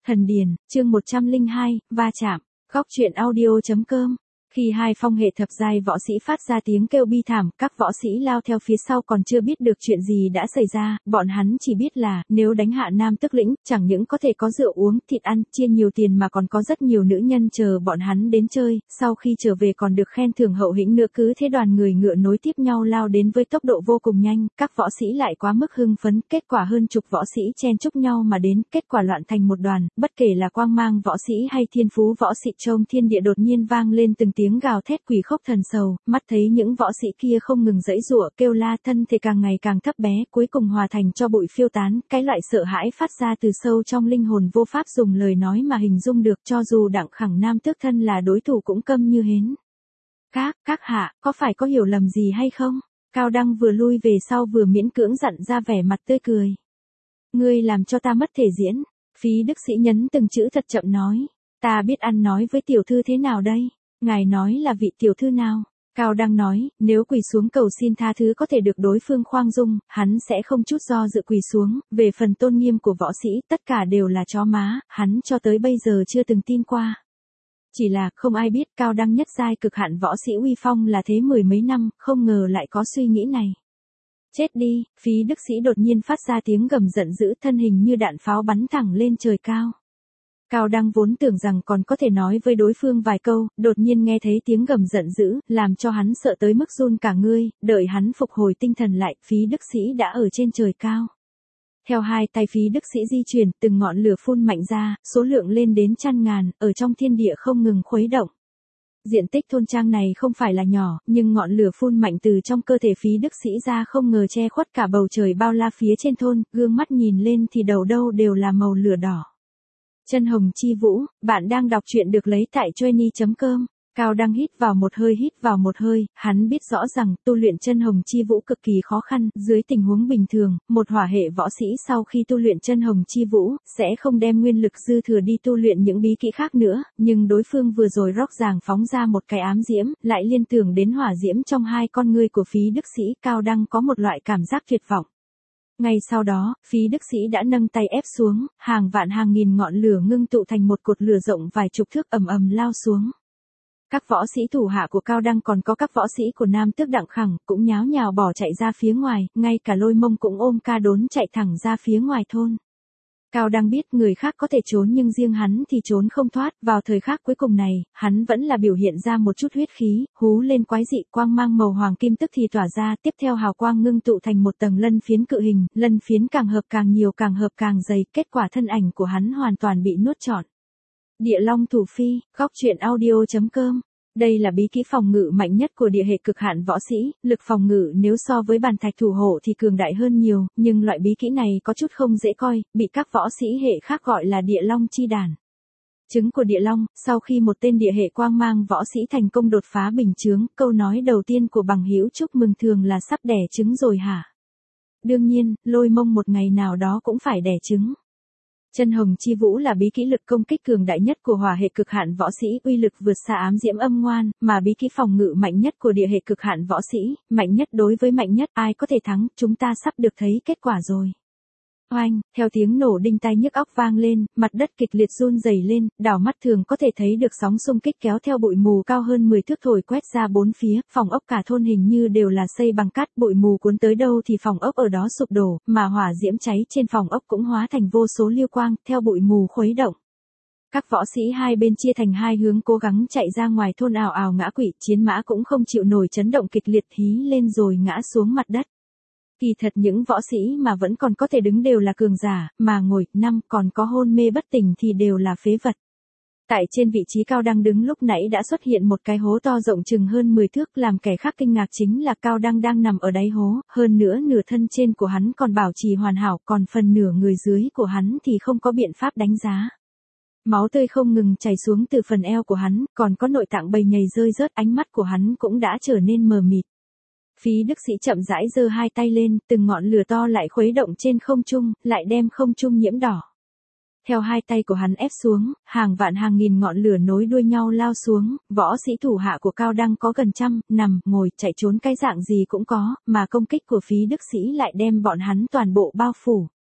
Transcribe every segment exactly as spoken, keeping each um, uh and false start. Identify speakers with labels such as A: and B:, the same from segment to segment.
A: Thần Điền, chương một trăm lẻ hai, va chạm. Góc truyện audio.com. Khi hai phong hệ thập giai võ sĩ phát ra tiếng kêu bi thảm, các võ sĩ lao theo phía sau còn chưa biết được chuyện gì đã xảy ra, bọn hắn chỉ biết là, nếu đánh hạ Nam Tức Lĩnh, chẳng những có thể có rượu uống, thịt ăn, chia nhiều tiền mà còn có rất nhiều nữ nhân chờ bọn hắn đến chơi, sau khi trở về còn được khen thưởng hậu hĩnh nữa. Cứ thế đoàn người ngựa nối tiếp nhau lao đến với tốc độ vô cùng nhanh, các võ sĩ lại quá mức hưng phấn, kết quả hơn chục võ sĩ chen chúc nhau mà đến, kết quả loạn thành một đoàn, bất kể là quang mang võ sĩ hay thiên phú võ sĩ, trong thiên địa đột nhiên vang lên từng tiếng tiếng gào thét quỷ khốc thần sầu, mắt thấy những võ sĩ kia không ngừng giãy giụa, kêu la, thân thể càng ngày càng thấp bé, cuối cùng hòa thành cho bụi phiêu tán, cái loại sợ hãi phát ra từ sâu trong linh hồn vô pháp dùng lời nói mà hình dung được, cho dù Đặng Khẳng Nam Tước thân là đối thủ cũng câm như hến. Các, các hạ, có phải có hiểu lầm gì hay không? Cao Đăng vừa lui về sau vừa miễn cưỡng dặn ra vẻ mặt tươi cười. Ngươi làm cho ta mất thể diễn. Phí Đức Sĩ nhấn từng chữ thật chậm nói. Ta biết ăn nói với tiểu thư thế nào đây? Ngài nói là vị tiểu thư nào? Cao Đăng nói, nếu quỳ xuống cầu xin tha thứ có thể được đối phương khoan dung, hắn sẽ không chút do dự quỳ xuống. Về phần tôn nghiêm của võ sĩ, tất cả đều là chó má, hắn cho tới bây giờ chưa từng tin qua. Chỉ là, không ai biết Cao Đăng nhất giai cực hạn võ sĩ uy phong là thế mười mấy năm, không ngờ lại có suy nghĩ này. Chết đi, Phí Đức Sĩ đột nhiên phát ra tiếng gầm giận dữ, thân hình như đạn pháo bắn thẳng lên trời cao. Cao Đăng vốn tưởng rằng còn có thể nói với đối phương vài câu, đột nhiên nghe thấy tiếng gầm giận dữ, làm cho hắn sợ tới mức run cả người, đợi hắn phục hồi tinh thần lại, Phí Đức Sĩ đã ở trên trời cao. Theo hai tay Phí Đức Sĩ di chuyển, từng ngọn lửa phun mạnh ra, số lượng lên đến trăm ngàn, ở trong thiên địa không ngừng khuấy động. Diện tích thôn trang này không phải là nhỏ, nhưng ngọn lửa phun mạnh từ trong cơ thể Phí Đức Sĩ ra không ngờ che khuất cả bầu trời bao la phía trên thôn, gương mắt nhìn lên thì đầu đâu đều là màu lửa đỏ. Chân Hồng Chi Vũ, bạn đang đọc truyện được lấy tại Joenie chấm com. Cao Đăng hít vào một hơi hít vào một hơi, hắn biết rõ rằng tu luyện Chân Hồng Chi Vũ cực kỳ khó khăn, dưới tình huống bình thường, một hỏa hệ võ sĩ sau khi tu luyện Chân Hồng Chi Vũ, sẽ không đem nguyên lực dư thừa đi tu luyện những bí kỹ khác nữa, nhưng đối phương vừa rồi rõ ràng phóng ra một cái ám diễm, lại liên tưởng đến hỏa diễm trong hai con ngươi của Phí Đức Sĩ, Cao Đăng có một loại cảm giác tuyệt vọng. Ngay sau đó, Phí Đức Sĩ đã nâng tay ép xuống, hàng vạn hàng nghìn ngọn lửa ngưng tụ thành một cột lửa rộng vài chục thước ầm ầm lao xuống. Các võ sĩ thủ hạ của Cao Đăng còn có các võ sĩ của Nam Tước Đặng Khẳng cũng nháo nhào bỏ chạy ra phía ngoài, ngay cả Lôi Mông cũng ôm ca đốn chạy thẳng ra phía ngoài thôn. Cao Đăng biết người khác có thể trốn nhưng riêng hắn thì trốn không thoát, vào thời khắc cuối cùng này, hắn vẫn là biểu hiện ra một chút huyết khí, hú lên quái dị, quang mang màu hoàng kim tức thì tỏa ra, tiếp theo hào quang ngưng tụ thành một tầng lân phiến cự hình, lân phiến càng hợp càng nhiều càng hợp càng dày, kết quả thân ảnh của hắn hoàn toàn bị nuốt trọn. Địa Long Thủ Phi, góc truyện audio.com. Đây là bí kỹ phòng ngự mạnh nhất của địa hệ cực hạn võ sĩ, lực phòng ngự nếu so với bàn thạch thủ hộ thì cường đại hơn nhiều, nhưng loại bí kỹ này có chút không dễ coi, bị các võ sĩ hệ khác gọi là địa long chi đàn. Trứng của địa long, sau khi một tên địa hệ quang mang võ sĩ thành công đột phá bình chướng, câu nói đầu tiên của bằng hữu chúc mừng thường là sắp đẻ trứng rồi hả? Đương nhiên, Lôi Mông một ngày nào đó cũng phải đẻ trứng. Chân Hồng Chi Vũ là bí kỹ lực công kích cường đại nhất của hỏa hệ cực hạn võ sĩ, uy lực vượt xa ám diễm âm ngoan, mà bí kỹ phòng ngự mạnh nhất của địa hệ cực hạn võ sĩ, mạnh nhất đối với mạnh nhất, ai có thể thắng, chúng ta sắp được thấy kết quả rồi. Oanh, theo tiếng nổ đinh tai nhức óc vang lên, mặt đất kịch liệt run rẩy lên, đảo mắt thường có thể thấy được sóng xung kích kéo theo bụi mù cao hơn mười thước thổi quét ra bốn phía, phòng ốc cả thôn hình như đều là xây bằng cát, bụi mù cuốn tới đâu thì phòng ốc ở đó sụp đổ, mà hỏa diễm cháy trên phòng ốc cũng hóa thành vô số liêu quang, theo bụi mù khuấy động. Các võ sĩ hai bên chia thành hai hướng cố gắng chạy ra ngoài thôn, ào ào ngã quỵ, chiến mã cũng không chịu nổi chấn động kịch liệt, hí lên rồi ngã xuống mặt đất. Kỳ thật những võ sĩ mà vẫn còn có thể đứng đều là cường giả, mà ngồi, năm, còn có hôn mê bất tỉnh thì đều là phế vật. Tại trên vị trí Cao Đăng đứng lúc nãy đã xuất hiện một cái hố to rộng chừng hơn mười thước, làm kẻ khác kinh ngạc chính là Cao Đăng đang nằm ở đáy hố, hơn nữa nửa thân trên của hắn còn bảo trì hoàn hảo, còn phần nửa người dưới của hắn thì không có biện pháp đánh giá. Máu tươi không ngừng chảy xuống từ phần eo của hắn, còn có nội tạng bầy nhầy rơi rớt, ánh mắt của hắn cũng đã trở nên mờ mịt. Phí Đức Sĩ chậm rãi giơ hai tay lên, từng ngọn lửa to lại khuấy động trên không trung, lại đem không trung nhiễm đỏ. Theo hai tay của hắn ép xuống, hàng vạn hàng nghìn ngọn lửa nối đuôi nhau lao xuống, võ sĩ thủ hạ của Cao Đăng có gần trăm, nằm, ngồi, chạy trốn cái dạng gì cũng có, mà công kích của Phí Đức Sĩ lại đem bọn hắn toàn bộ bao phủ.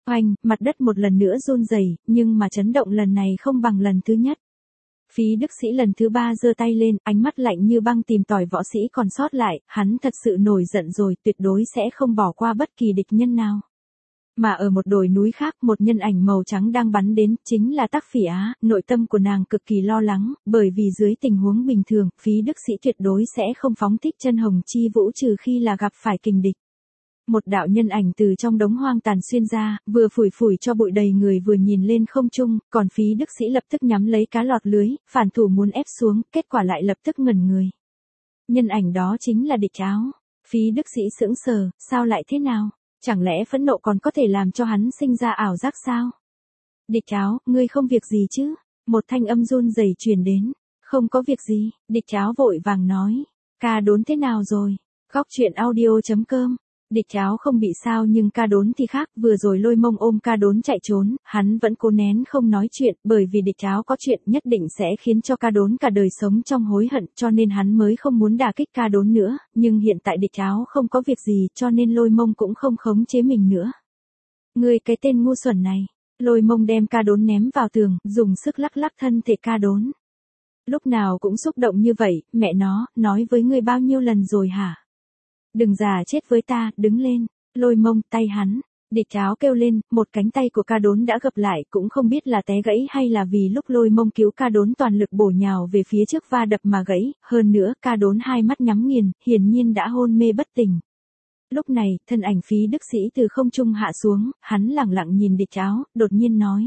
A: Oanh, mặt đất một lần nữa run rẩy, nhưng mà chấn động lần này không bằng lần thứ nhất. Phí Đức Sĩ lần thứ ba giơ tay lên, ánh mắt lạnh như băng tìm tòi võ sĩ còn sót lại, hắn thật sự nổi giận rồi, tuyệt đối sẽ không bỏ qua bất kỳ địch nhân nào. Mà ở một đồi núi khác, một nhân ảnh màu trắng đang bắn đến, chính là Tắc Phỉ Á, nội tâm của nàng cực kỳ lo lắng, bởi vì dưới tình huống bình thường, Phí Đức Sĩ tuyệt đối sẽ không phóng thích chân hồng chi vũ trừ khi là gặp phải kình địch. Một đạo nhân ảnh từ trong đống hoang tàn xuyên ra, vừa phủi phủi cho bụi đầy người vừa nhìn lên không trung, còn Phí Đức Sĩ lập tức nhắm lấy cá lọt lưới, phản thủ muốn ép xuống, kết quả lại lập tức ngẩn người. Nhân ảnh đó chính là Địch Áo. Phí Đức Sĩ sững sờ, sao lại thế nào? Chẳng lẽ phẫn nộ còn có thể làm cho hắn sinh ra ảo giác sao? Địch Áo, ngươi không việc gì chứ? Một thanh âm run rẩy truyền đến. Không có việc gì, Địch Áo vội vàng nói. Ca Đốn thế nào rồi? Góc truyện audio chấm com. Địch Áo không bị sao nhưng Ca Đốn thì khác, vừa rồi Lôi Mông ôm Ca Đốn chạy trốn, hắn vẫn cố nén không nói chuyện, bởi vì Địch Áo có chuyện nhất định sẽ khiến cho Ca Đốn cả đời sống trong hối hận, cho nên hắn mới không muốn đả kích Ca Đốn nữa, nhưng hiện tại Địch Áo không có việc gì, cho nên Lôi Mông cũng không khống chế mình nữa. Ngươi cái tên ngu xuẩn này. Lôi Mông đem Ca Đốn ném vào tường, dùng sức lắc lắc thân thể Ca Đốn. Lúc nào cũng xúc động như vậy, mẹ nó, nói với ngươi bao nhiêu lần rồi hả? Đừng già chết với ta, đứng lên. Lôi Mông, tay hắn. Địch Áo kêu lên, một cánh tay của Ca Đốn đã gập lại, cũng không biết là té gãy hay là vì lúc Lôi Mông cứu Ca Đốn toàn lực bổ nhào về phía trước va đập mà gãy, hơn nữa Ca Đốn hai mắt nhắm nghiền, hiển nhiên đã hôn mê bất tỉnh. Lúc này, thân ảnh Phí Đức Sĩ từ không trung hạ xuống, hắn lẳng lặng nhìn Địch Áo, đột nhiên nói.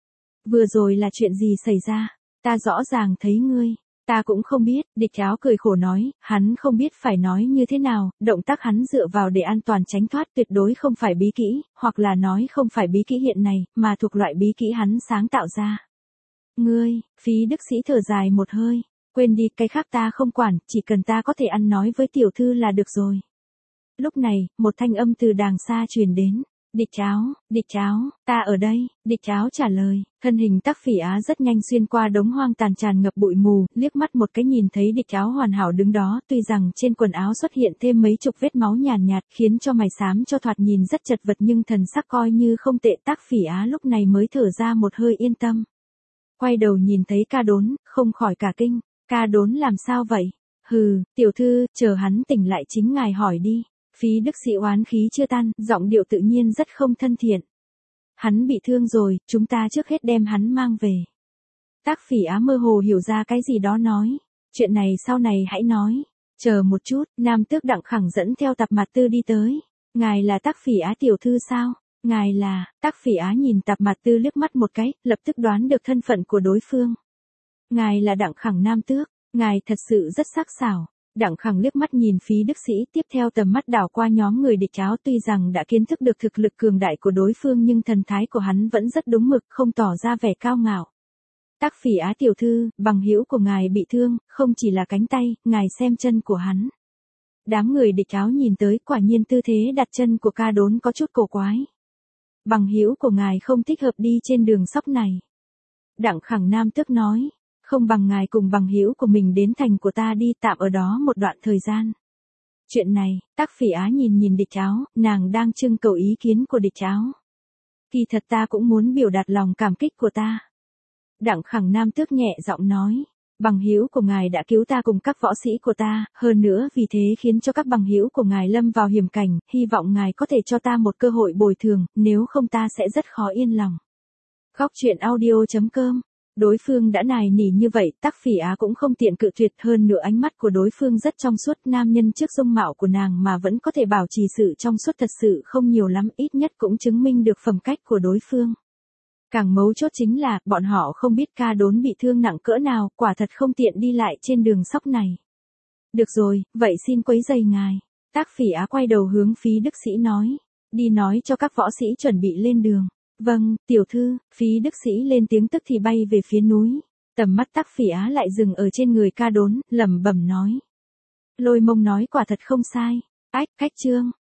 A: Vừa rồi là chuyện gì xảy ra? Ta rõ ràng thấy ngươi. Ta cũng không biết, Địch Áo cười khổ nói, hắn không biết phải nói như thế nào, động tác hắn dựa vào để an toàn tránh thoát tuyệt đối không phải bí kỹ, hoặc là nói không phải bí kỹ hiện này, mà thuộc loại bí kỹ hắn sáng tạo ra. Ngươi, Phí Đức Sĩ thở dài một hơi, quên đi, cái khác ta không quản, chỉ cần ta có thể ăn nói với tiểu thư là được rồi. Lúc này, một thanh âm từ đàng xa truyền đến. Địch Áo, Địch Áo, ta ở đây. Địch Áo trả lời, thân hình Tắc Phỉ Á rất nhanh xuyên qua đống hoang tàn tràn ngập bụi mù, liếc mắt một cái nhìn thấy Địch Áo hoàn hảo đứng đó, tuy rằng trên quần áo xuất hiện thêm mấy chục vết máu nhàn nhạt, nhạt, khiến cho mày xám cho thoạt nhìn rất chật vật nhưng thần sắc coi như không tệ. Tắc Phỉ Á lúc này mới thở ra một hơi yên tâm. Quay đầu nhìn thấy Ca Đốn, không khỏi cả kinh, Ca Đốn làm sao vậy? Hừ, tiểu thư, chờ hắn tỉnh lại chính ngài hỏi đi. Phí Đức Sĩ oán khí chưa tan, giọng điệu tự nhiên rất không thân thiện. Hắn bị thương rồi, chúng ta trước hết đem hắn mang về. Tắc Phỉ Á mơ hồ hiểu ra cái gì đó nói. Chuyện này sau này hãy nói. Chờ một chút, Nam Tước Đặng Khẳng dẫn theo Tạp Mạt Tư đi tới. Ngài là Tắc Phỉ Á tiểu thư sao? Ngài là, Tắc Phỉ Á nhìn Tạp Mạt Tư liếc mắt một cái, lập tức đoán được thân phận của đối phương. Ngài là Đặng Khẳng Nam Tước, ngài thật sự rất sắc sảo. Đặng Khẳng liếc mắt nhìn Phí Đức Sĩ, tiếp theo tầm mắt đảo qua nhóm người Địch Áo, tuy rằng đã kiến thức được thực lực cường đại của đối phương nhưng thần thái của hắn vẫn rất đúng mực, không tỏ ra vẻ cao ngạo. Tắc Phỉ Á tiểu thư, bằng hữu của ngài bị thương, không chỉ là cánh tay, ngài xem chân của hắn. Đám người Địch Áo nhìn tới, quả nhiên tư thế đặt chân của Ca Đốn có chút cổ quái. Bằng hữu của ngài không thích hợp đi trên đường sóc này. Đặng Khẳng Nam Tước nói. Không bằng ngài cùng bằng hữu của mình đến thành của ta đi, tạm ở đó một đoạn thời gian. Chuyện này, Tắc Phỉ Á nhìn nhìn Địch Áo, nàng đang trưng cầu ý kiến của Địch Áo. Kỳ thật ta cũng muốn biểu đạt lòng cảm kích của ta. Đặng Khẳng Nam Tước nhẹ giọng nói, bằng hữu của ngài đã cứu ta cùng các võ sĩ của ta, hơn nữa vì thế khiến cho các bằng hữu của ngài lâm vào hiểm cảnh, hy vọng ngài có thể cho ta một cơ hội bồi thường, nếu không ta sẽ rất khó yên lòng. Góc truyện audio chấm com. Đối phương đã nài nỉ như vậy, Tắc Phỉ Á cũng không tiện cự tuyệt, hơn nữa ánh mắt của đối phương rất trong suốt, nam nhân trước dung mạo của nàng mà vẫn có thể bảo trì sự trong suốt thật sự không nhiều lắm, ít nhất cũng chứng minh được phẩm cách của đối phương. Càng mấu chốt chính là, bọn họ không biết Ca Đốn bị thương nặng cỡ nào, quả thật không tiện đi lại trên đường sóc này. Được rồi, vậy xin quấy rầy ngài. Tắc Phỉ Á quay đầu hướng Phí Đức Sĩ nói, đi nói cho các võ sĩ chuẩn bị lên đường. Vâng, tiểu thư. Phí Đức Sĩ lên tiếng tức thì bay về phía núi. Tầm mắt Tắc Phỉ Á lại dừng ở trên người Ca Đốn, lẩm bẩm nói. Lôi Mông nói quả thật không sai. Ách, cách chương.